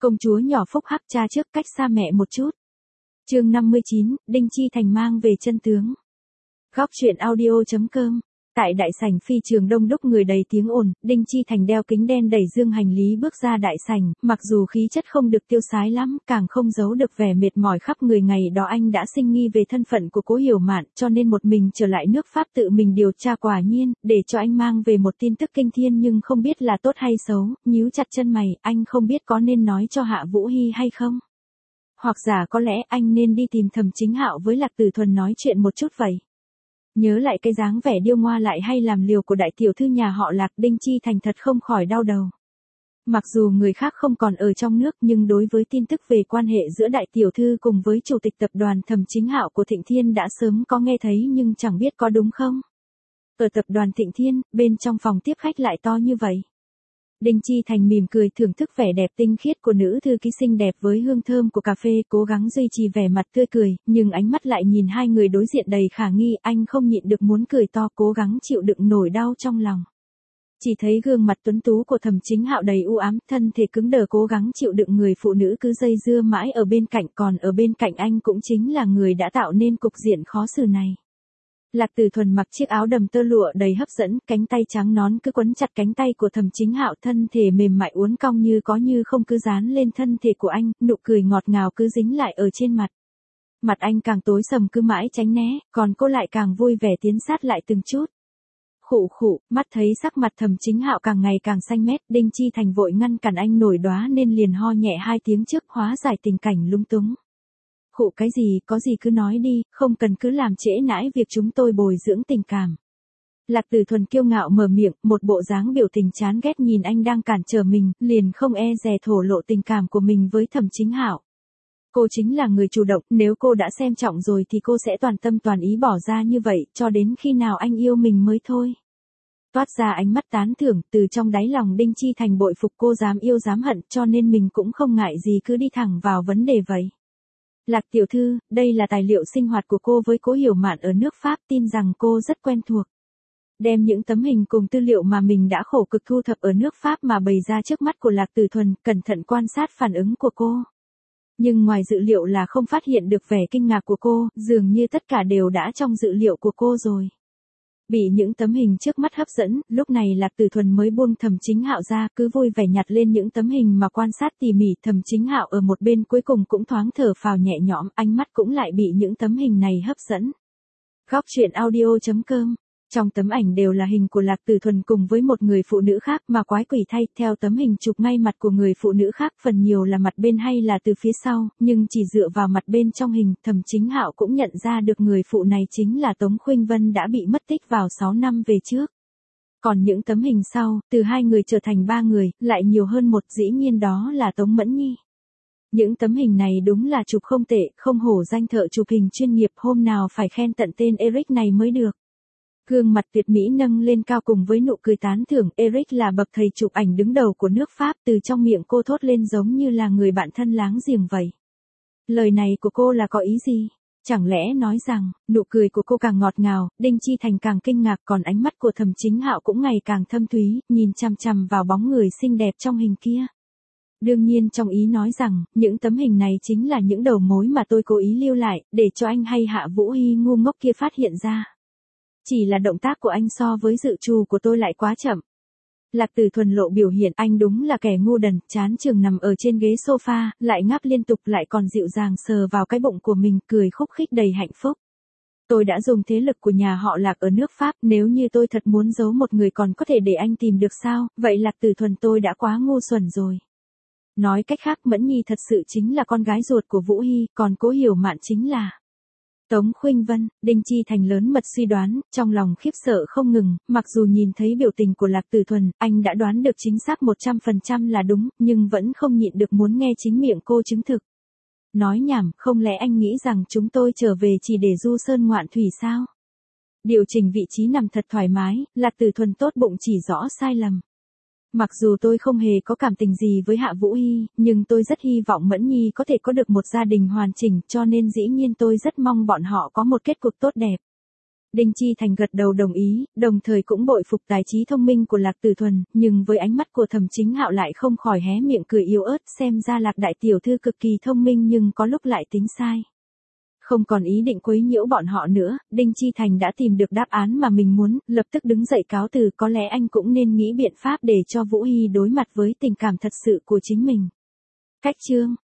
Công chúa nhỏ phúc hắc cha trước cách xa mẹ một chút. Chương 59, Đinh Chi Thành mang về chân tướng. Góc truyện audio.com. Tại đại sảnh phi trường đông đúc người đầy tiếng ồn, Đinh Chi Thành đeo kính đen đẩy dương hành lý bước ra đại sảnh, mặc dù khí chất không được tiêu sái lắm, càng không giấu được vẻ mệt mỏi khắp người. Ngày đó anh đã sinh nghi về thân phận của Cố Hiểu Mạn, cho nên một mình trở lại nước Pháp tự mình điều tra. Quả nhiên, để cho anh mang về một tin tức kinh thiên nhưng không biết là tốt hay xấu. Nhíu chặt chân mày, anh không biết có nên nói cho Hạ Vũ Hi hay không. Hoặc giả có lẽ anh nên đi tìm Thẩm Chính Hạo với Lạc Tử Thuần nói chuyện một chút vậy. Nhớ lại cái dáng vẻ điêu ngoa lại hay làm liều của đại tiểu thư nhà họ Lạc, Đinh Chi Thành thật không khỏi đau đầu. Mặc dù người khác không còn ở trong nước nhưng đối với tin tức về quan hệ giữa đại tiểu thư cùng với chủ tịch tập đoàn Thẩm Chính Hạo của Thịnh Thiên đã sớm có nghe thấy nhưng chẳng biết có đúng không. Ở tập đoàn Thịnh Thiên, bên trong phòng tiếp khách lại to như vậy. Đinh Chi Thành mỉm cười thưởng thức vẻ đẹp tinh khiết của nữ thư ký xinh đẹp với hương thơm của cà phê, cố gắng duy trì vẻ mặt tươi cười, nhưng ánh mắt lại nhìn hai người đối diện đầy khả nghi, anh không nhịn được muốn cười to, cố gắng chịu đựng nỗi đau trong lòng. Chỉ thấy gương mặt tuấn tú của Thẩm Chính Hạo đầy u ám, thân thể cứng đờ cố gắng chịu đựng người phụ nữ cứ dây dưa mãi ở bên cạnh, còn ở bên cạnh anh cũng chính là người đã tạo nên cục diện khó xử này. Lạc Tử Thuần mặc chiếc áo đầm tơ lụa đầy hấp dẫn, cánh tay trắng nón cứ quấn chặt cánh tay của Thẩm Chính Hạo, thân thể mềm mại uốn cong như có như không cứ dán lên thân thể của anh, nụ cười ngọt ngào cứ dính lại ở trên mặt. Mặt anh càng tối sầm cứ mãi tránh né, còn cô lại càng vui vẻ tiến sát lại từng chút. Khụ khụ, mắt thấy sắc mặt Thẩm Chính Hạo càng ngày càng xanh mét, Đinh Chi Thành vội ngăn cản anh nổi đoá nên liền ho nhẹ hai tiếng trước hóa giải tình cảnh lúng túng. Khụ cái gì, có gì cứ nói đi, không cần cứ làm trễ nãi việc chúng tôi bồi dưỡng tình cảm. Lạc Tử Thuần kiêu ngạo mở miệng, một bộ dáng biểu tình chán ghét nhìn anh đang cản trở mình, liền không e dè thổ lộ tình cảm của mình với Thẩm Chính Hạo. Cô chính là người chủ động, nếu cô đã xem trọng rồi thì cô sẽ toàn tâm toàn ý bỏ ra như vậy, cho đến khi nào anh yêu mình mới thôi. Toát ra ánh mắt tán thưởng, từ trong đáy lòng Đinh Chi Thành bội phục cô dám yêu dám hận, cho nên mình cũng không ngại gì cứ đi thẳng vào vấn đề vậy. Lạc tiểu thư, đây là tài liệu sinh hoạt của cô với Cố Hiểu Mạn ở nước Pháp, tin rằng cô rất quen thuộc. Đem những tấm hình cùng tư liệu mà mình đã khổ cực thu thập ở nước Pháp mà bày ra trước mắt của Lạc Tử Thuần, cẩn thận quan sát phản ứng của cô. Nhưng ngoài dự liệu là không phát hiện được vẻ kinh ngạc của cô, dường như tất cả đều đã trong dự liệu của cô rồi. Bị những tấm hình trước mắt hấp dẫn, lúc này Lạc Tử Thuần mới buông Thẩm Chính Hạo ra, cứ vui vẻ nhặt lên những tấm hình mà quan sát tỉ mỉ. Thẩm Chính Hạo ở một bên cuối cùng cũng thoáng thở phào nhẹ nhõm, ánh mắt cũng lại bị những tấm hình này hấp dẫn. Góc truyện audio.com. Trong tấm ảnh đều là hình của Lạc Tử Thuần cùng với một người phụ nữ khác, mà quái quỷ thay, theo tấm hình chụp ngay mặt của người phụ nữ khác, phần nhiều là mặt bên hay là từ phía sau, nhưng chỉ dựa vào mặt bên trong hình, Thẩm Chính Hạo cũng nhận ra được người phụ này chính là Tống Khuynh Vân đã bị mất tích vào 6 năm về trước. Còn những tấm hình sau, từ 2 người trở thành 3 người, lại nhiều hơn một, dĩ nhiên đó là Tống Mẫn Nhi. Những tấm hình này đúng là chụp không tệ, không hổ danh thợ chụp hình chuyên nghiệp, hôm nào phải khen tận tên Eric này mới được. Gương mặt tuyệt mỹ nâng lên cao cùng với nụ cười tán thưởng, Eric là bậc thầy chụp ảnh đứng đầu của nước Pháp, từ trong miệng cô thốt lên giống như là người bạn thân láng giềng vậy. Lời này của cô là có ý gì? Chẳng lẽ nói rằng, nụ cười của cô càng ngọt ngào, Đinh Chi Thành càng kinh ngạc, còn ánh mắt của Thẩm Chính Hạo cũng ngày càng thâm thúy, nhìn chằm chằm vào bóng người xinh đẹp trong hình kia. Đương nhiên trong ý nói rằng, những tấm hình này chính là những đầu mối mà tôi cố ý lưu lại, để cho anh hay Hạ Vũ Hi ngu ngốc kia phát hiện ra. Chỉ là động tác của anh so với dự trù của tôi lại quá chậm. Lạc Tử Thuần lộ biểu hiện, anh đúng là kẻ ngu đần, chán chường nằm ở trên ghế sofa, lại ngáp liên tục, lại còn dịu dàng sờ vào cái bụng của mình, cười khúc khích đầy hạnh phúc. Tôi đã dùng thế lực của nhà họ Lạc ở nước Pháp, nếu như tôi thật muốn giấu một người còn có thể để anh tìm được sao, vậy Lạc Tử Thuần tôi đã quá ngu xuẩn rồi. Nói cách khác, Mẫn Nhi thật sự chính là con gái ruột của Vũ Hi, còn Cố Hiểu Mạn chính là Tống Khuynh Vân. Đinh Chi Thành lớn mật suy đoán, trong lòng khiếp sợ không ngừng, mặc dù nhìn thấy biểu tình của Lạc Tử Thuần, anh đã đoán được chính xác 100% là đúng, nhưng vẫn không nhịn được muốn nghe chính miệng cô chứng thực. Nói nhảm, không lẽ anh nghĩ rằng chúng tôi trở về chỉ để du sơn ngoạn thủy sao? Điều chỉnh vị trí nằm thật thoải mái, Lạc Tử Thuần tốt bụng chỉ rõ sai lầm. Mặc dù tôi không hề có cảm tình gì với Hạ Vũ Hi, nhưng tôi rất hy vọng Mẫn Nhi có thể có được một gia đình hoàn chỉnh, cho nên dĩ nhiên tôi rất mong bọn họ có một kết cục tốt đẹp. Đinh Chi Thành gật đầu đồng ý, đồng thời cũng bội phục tài trí thông minh của Lạc Tử Thuần, nhưng với ánh mắt của Thẩm Chính Hạo lại không khỏi hé miệng cười yếu ớt, xem ra Lạc đại tiểu thư cực kỳ thông minh nhưng có lúc lại tính sai. Không còn ý định quấy nhiễu bọn họ nữa, Đinh Chi Thành đã tìm được đáp án mà mình muốn, lập tức đứng dậy cáo từ, có lẽ anh cũng nên nghĩ biện pháp để cho Vũ Hy đối mặt với tình cảm thật sự của chính mình. Cách chương